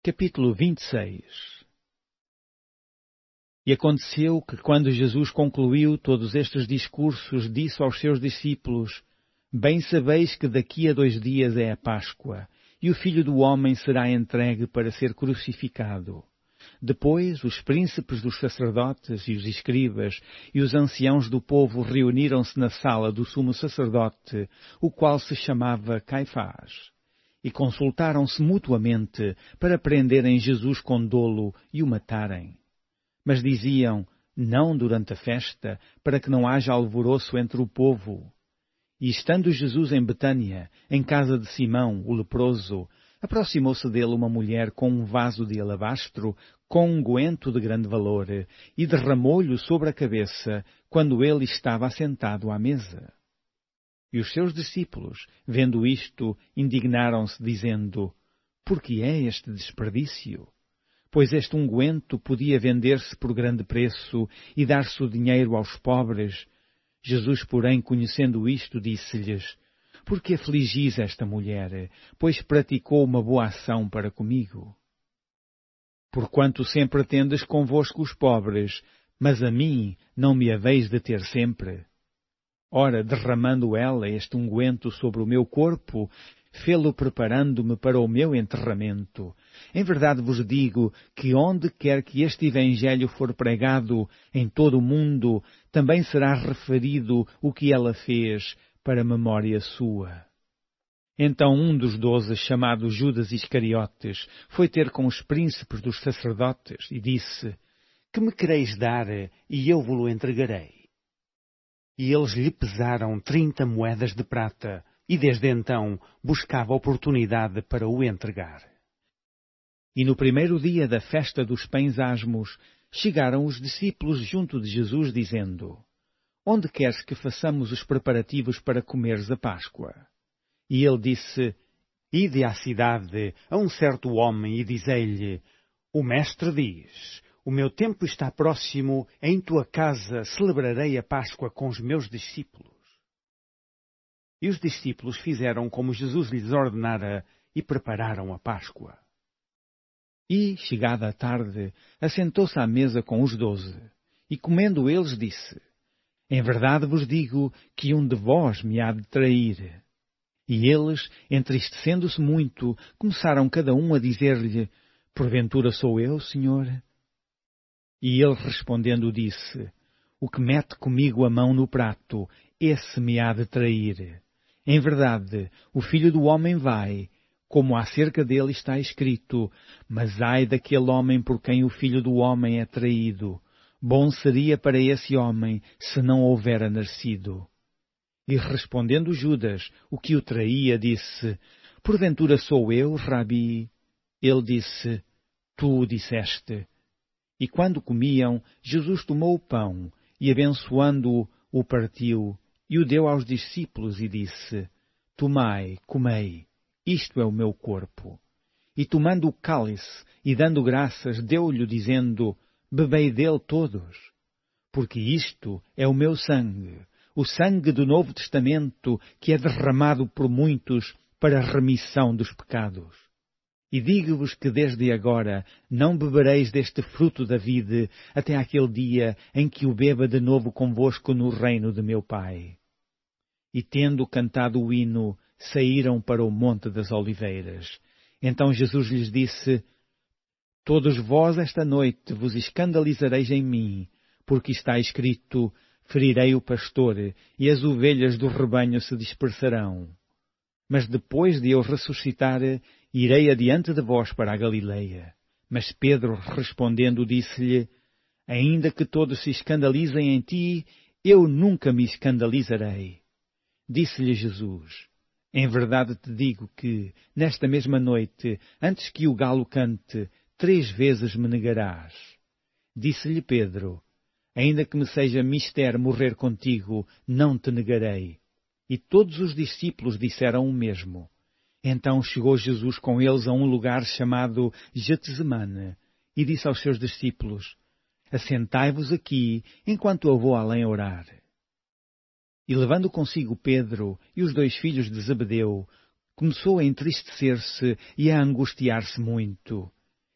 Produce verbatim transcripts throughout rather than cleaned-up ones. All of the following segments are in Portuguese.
Capítulo vinte e seis. E aconteceu que, quando Jesus concluiu todos estes discursos, disse aos seus discípulos: Bem sabeis que daqui a dois dias é a Páscoa, e o Filho do Homem será entregue para ser crucificado. Depois, os príncipes dos sacerdotes e os escribas e os anciãos do povo reuniram-se na sala do sumo sacerdote, o qual se chamava Caifás. E consultaram-se mutuamente para prenderem Jesus com dolo e o matarem. Mas diziam, não durante a festa, para que não haja alvoroço entre o povo. E estando Jesus em Betânia, em casa de Simão, o leproso, aproximou-se dele uma mulher com um vaso de alabastro, com um unguento de grande valor, e derramou-lhe sobre a cabeça, quando ele estava assentado à mesa. E os seus discípulos, vendo isto, indignaram-se, dizendo, Por que é este desperdício? Pois este unguento podia vender-se por grande preço e dar-se o dinheiro aos pobres. Jesus, porém, conhecendo isto, disse-lhes, Por que afligis esta mulher? Pois praticou uma boa ação para comigo. Porquanto sempre tendes convosco os pobres, mas a mim não me haveis de ter sempre. Ora, derramando ela este unguento sobre o meu corpo, fê-lo preparando-me para o meu enterramento. Em verdade vos digo que onde quer que este Evangelho for pregado em todo o mundo, também será referido o que ela fez para memória sua. Então um dos doze, chamado Judas Iscariotes, foi ter com os príncipes dos sacerdotes e disse, Que me quereis dar, e eu vos-lo entregarei. E eles lhe pesaram trinta moedas de prata, e desde então buscava oportunidade para o entregar. E no primeiro dia da festa dos pães asmos, chegaram os discípulos junto de Jesus, dizendo, Onde queres que façamos os preparativos para comeres a Páscoa? E ele disse, Ide à cidade, a um certo homem, e dizei-lhe, O mestre diz, O meu tempo está próximo, em tua casa celebrarei a Páscoa com os meus discípulos. E os discípulos fizeram como Jesus lhes ordenara e prepararam a Páscoa. E, chegada a tarde, assentou-se à mesa com os doze, e comendo eles disse, Em verdade vos digo que um de vós me há de trair. E eles, entristecendo-se muito, começaram cada um a dizer-lhe, Porventura sou eu, Senhor? E ele respondendo disse, O que mete comigo a mão no prato, esse me há de trair. Em verdade, o Filho do Homem vai, como acerca dele está escrito, mas ai daquele homem por quem o Filho do Homem é traído. Bom seria para esse homem se não houvera nascido. E respondendo Judas, o que o traía, disse, Porventura sou eu, Rabi? Ele disse, Tu o disseste. E quando comiam, Jesus tomou o pão, e abençoando-o, o partiu, e o deu aos discípulos, e disse, Tomai, comei, isto é o meu corpo. E tomando o cálice, e dando graças, deu-lhe, dizendo, Bebei dele todos, porque isto é o meu sangue, o sangue do Novo Testamento, que é derramado por muitos para a remissão dos pecados. E digo-vos que desde agora não bebereis deste fruto da vide até aquele dia em que o beba de novo convosco no reino de meu Pai. E tendo cantado o hino, saíram para o Monte das Oliveiras. Então Jesus lhes disse, Todos vós esta noite vos escandalizareis em mim, porque está escrito, Ferirei o pastor, e as ovelhas do rebanho se dispersarão. Mas depois de eu ressuscitar, irei adiante de vós para a Galileia. Mas Pedro, respondendo, disse-lhe, Ainda que todos se escandalizem em ti, eu nunca me escandalizarei. Disse-lhe Jesus, Em verdade te digo que, nesta mesma noite, antes que o galo cante, três vezes me negarás. Disse-lhe Pedro, Ainda que me seja mister morrer contigo, não te negarei. E todos os discípulos disseram o mesmo. Então chegou Jesus com eles a um lugar chamado Getsemane, e disse aos seus discípulos, Assentai-vos aqui, enquanto eu vou além orar. E levando consigo Pedro e os dois filhos de Zebedeu, começou a entristecer-se e a angustiar-se muito.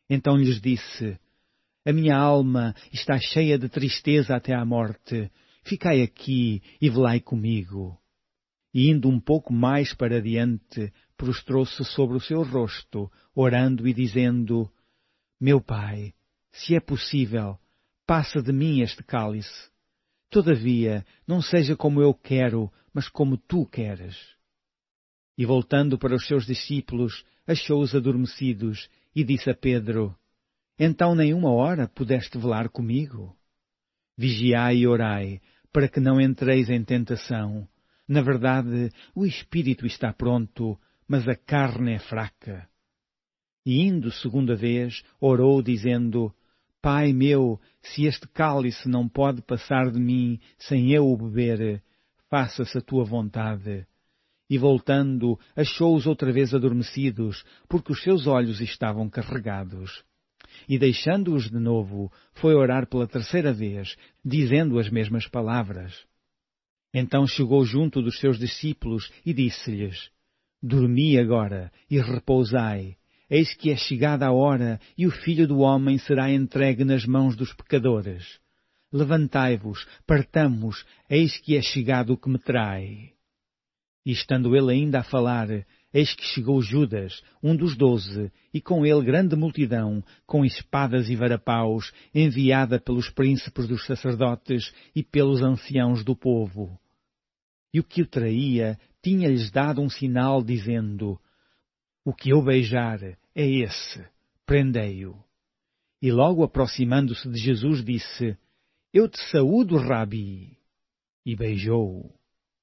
Então lhes disse: A minha alma está cheia de tristeza até à morte. Ficai aqui e velai comigo. E indo um pouco mais para diante, prostrou-se sobre o seu rosto, orando e dizendo: Meu Pai, se é possível, passa de mim este cálice. Todavia, não seja como eu quero, mas como tu queres. E voltando para os seus discípulos, achou-os adormecidos, e disse a Pedro: Então nem uma hora pudeste velar comigo? Vigiai e orai, para que não entreis em tentação. Na verdade, o espírito está pronto, mas a carne é fraca. E indo segunda vez, orou, dizendo: Pai meu, se este cálice não pode passar de mim sem eu o beber, faça-se a tua vontade. E voltando, achou-os outra vez adormecidos, porque os seus olhos estavam carregados. E deixando-os de novo, foi orar pela terceira vez, dizendo as mesmas palavras. Então chegou junto dos seus discípulos e disse-lhes: Dormi agora e repousai. Eis que é chegada a hora e o Filho do Homem será entregue nas mãos dos pecadores. Levantai-vos, partamos, eis que é chegado o que me trai. E estando ele ainda a falar, eis que chegou Judas, um dos doze, e com ele grande multidão, com espadas e varapaus, enviada pelos príncipes dos sacerdotes e pelos anciãos do povo. E o que o traía tinha-lhes dado um sinal, dizendo: O que eu beijar é esse, prendei-o. E logo aproximando-se de Jesus disse: Eu te saúdo, Rabi. E beijou-o.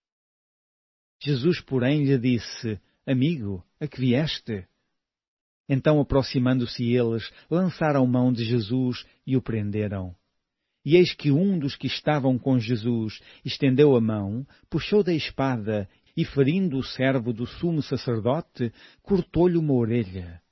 Jesus, porém, lhe disse: Amigo, a que vieste? Então, aproximando-se eles, lançaram mão de Jesus e o prenderam. E eis que um dos que estavam com Jesus estendeu a mão, puxou da espada e, ferindo o servo do sumo sacerdote, cortou-lhe uma orelha.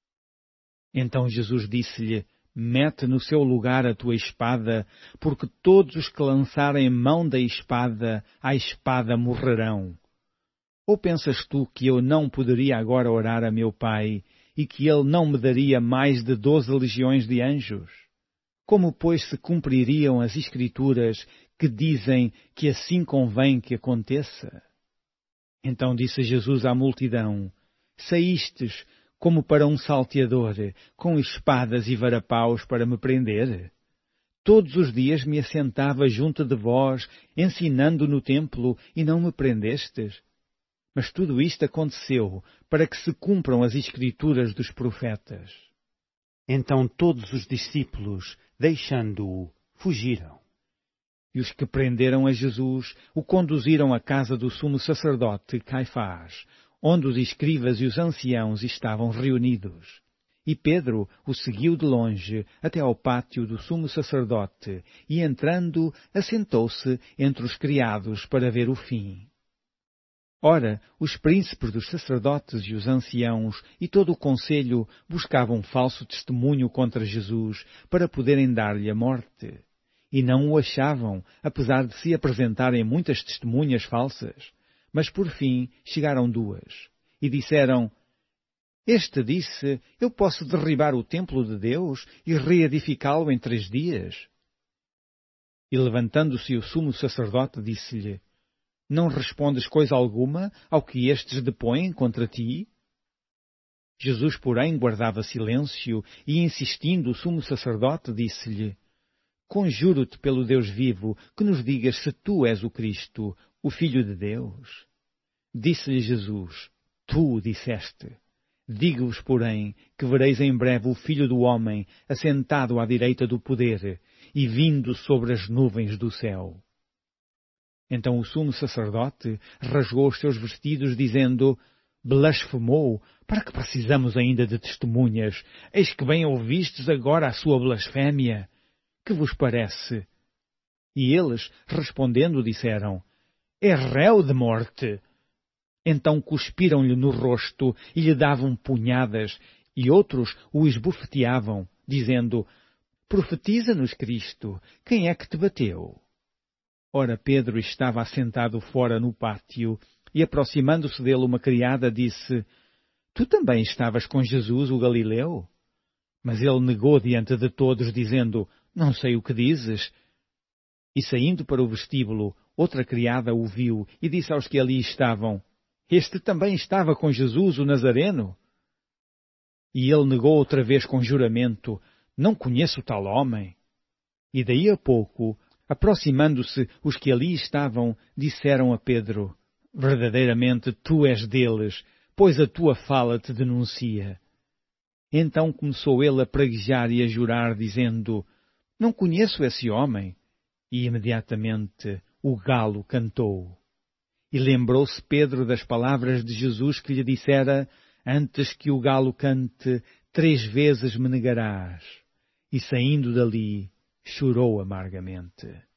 Então Jesus disse-lhe: Mete no seu lugar a tua espada, porque todos os que lançarem mão da espada, à espada morrerão. Ou pensas tu que eu não poderia agora orar a meu Pai, e que ele não me daria mais de doze legiões de anjos? Como, pois, se cumpririam as Escrituras que dizem que assim convém que aconteça? Então disse Jesus à multidão: Saístes como para um salteador, com espadas e varapaus para me prender? Todos os dias me assentava junto de vós, ensinando no templo, e não me prendestes? Mas tudo isto aconteceu para que se cumpram as Escrituras dos profetas. Então todos os discípulos, deixando-o, fugiram. E os que prenderam a Jesus o conduziram à casa do sumo sacerdote Caifás, onde os escribas e os anciãos estavam reunidos. E Pedro o seguiu de longe até ao pátio do sumo sacerdote, e entrando, assentou-se entre os criados para ver o fim. Ora, os príncipes dos sacerdotes e os anciãos e todo o conselho buscavam falso testemunho contra Jesus para poderem dar-lhe a morte. E não o achavam, apesar de se apresentarem muitas testemunhas falsas. Mas por fim chegaram duas. E disseram: Este disse: Eu posso derribar o templo de Deus e reedificá-lo em três dias. E levantando-se o sumo sacerdote, disse-lhe: Não respondes coisa alguma ao que estes depõem contra ti? Jesus, porém, guardava silêncio e, insistindo o sumo sacerdote, disse-lhe: Conjuro-te pelo Deus vivo que nos digas se tu és o Cristo, o Filho de Deus. Disse-lhe Jesus: Tu o disseste. Digo-vos, porém, que vereis em breve o Filho do Homem assentado à direita do poder e vindo sobre as nuvens do céu. Então o sumo sacerdote rasgou os seus vestidos, dizendo: Blasfemou, para que precisamos ainda de testemunhas? Eis que bem ouvistes agora a sua blasfémia. Que vos parece? E eles, respondendo, disseram: É réu de morte. Então cuspiram-lhe no rosto e lhe davam punhadas, e outros o esbofeteavam, dizendo: Profetiza-nos, Cristo, quem é que te bateu? Ora, Pedro estava assentado fora no pátio, e aproximando-se dele uma criada disse: Tu também estavas com Jesus, o Galileu? Mas ele negou diante de todos, dizendo, não sei o que dizes. E saindo para o vestíbulo, outra criada o viu e disse aos que ali estavam, este também estava com Jesus, o Nazareno? E ele negou outra vez com juramento, não conheço tal homem. E daí a pouco, aproximando-se os que ali estavam, disseram a Pedro, verdadeiramente tu és deles, pois a tua fala te denuncia. Então começou ele a praguejar e a jurar, dizendo, não conheço esse homem. E imediatamente o galo cantou. E lembrou-se Pedro das palavras de Jesus que lhe dissera, antes que o galo cante, três vezes me negarás. E saindo dali, chorou amargamente.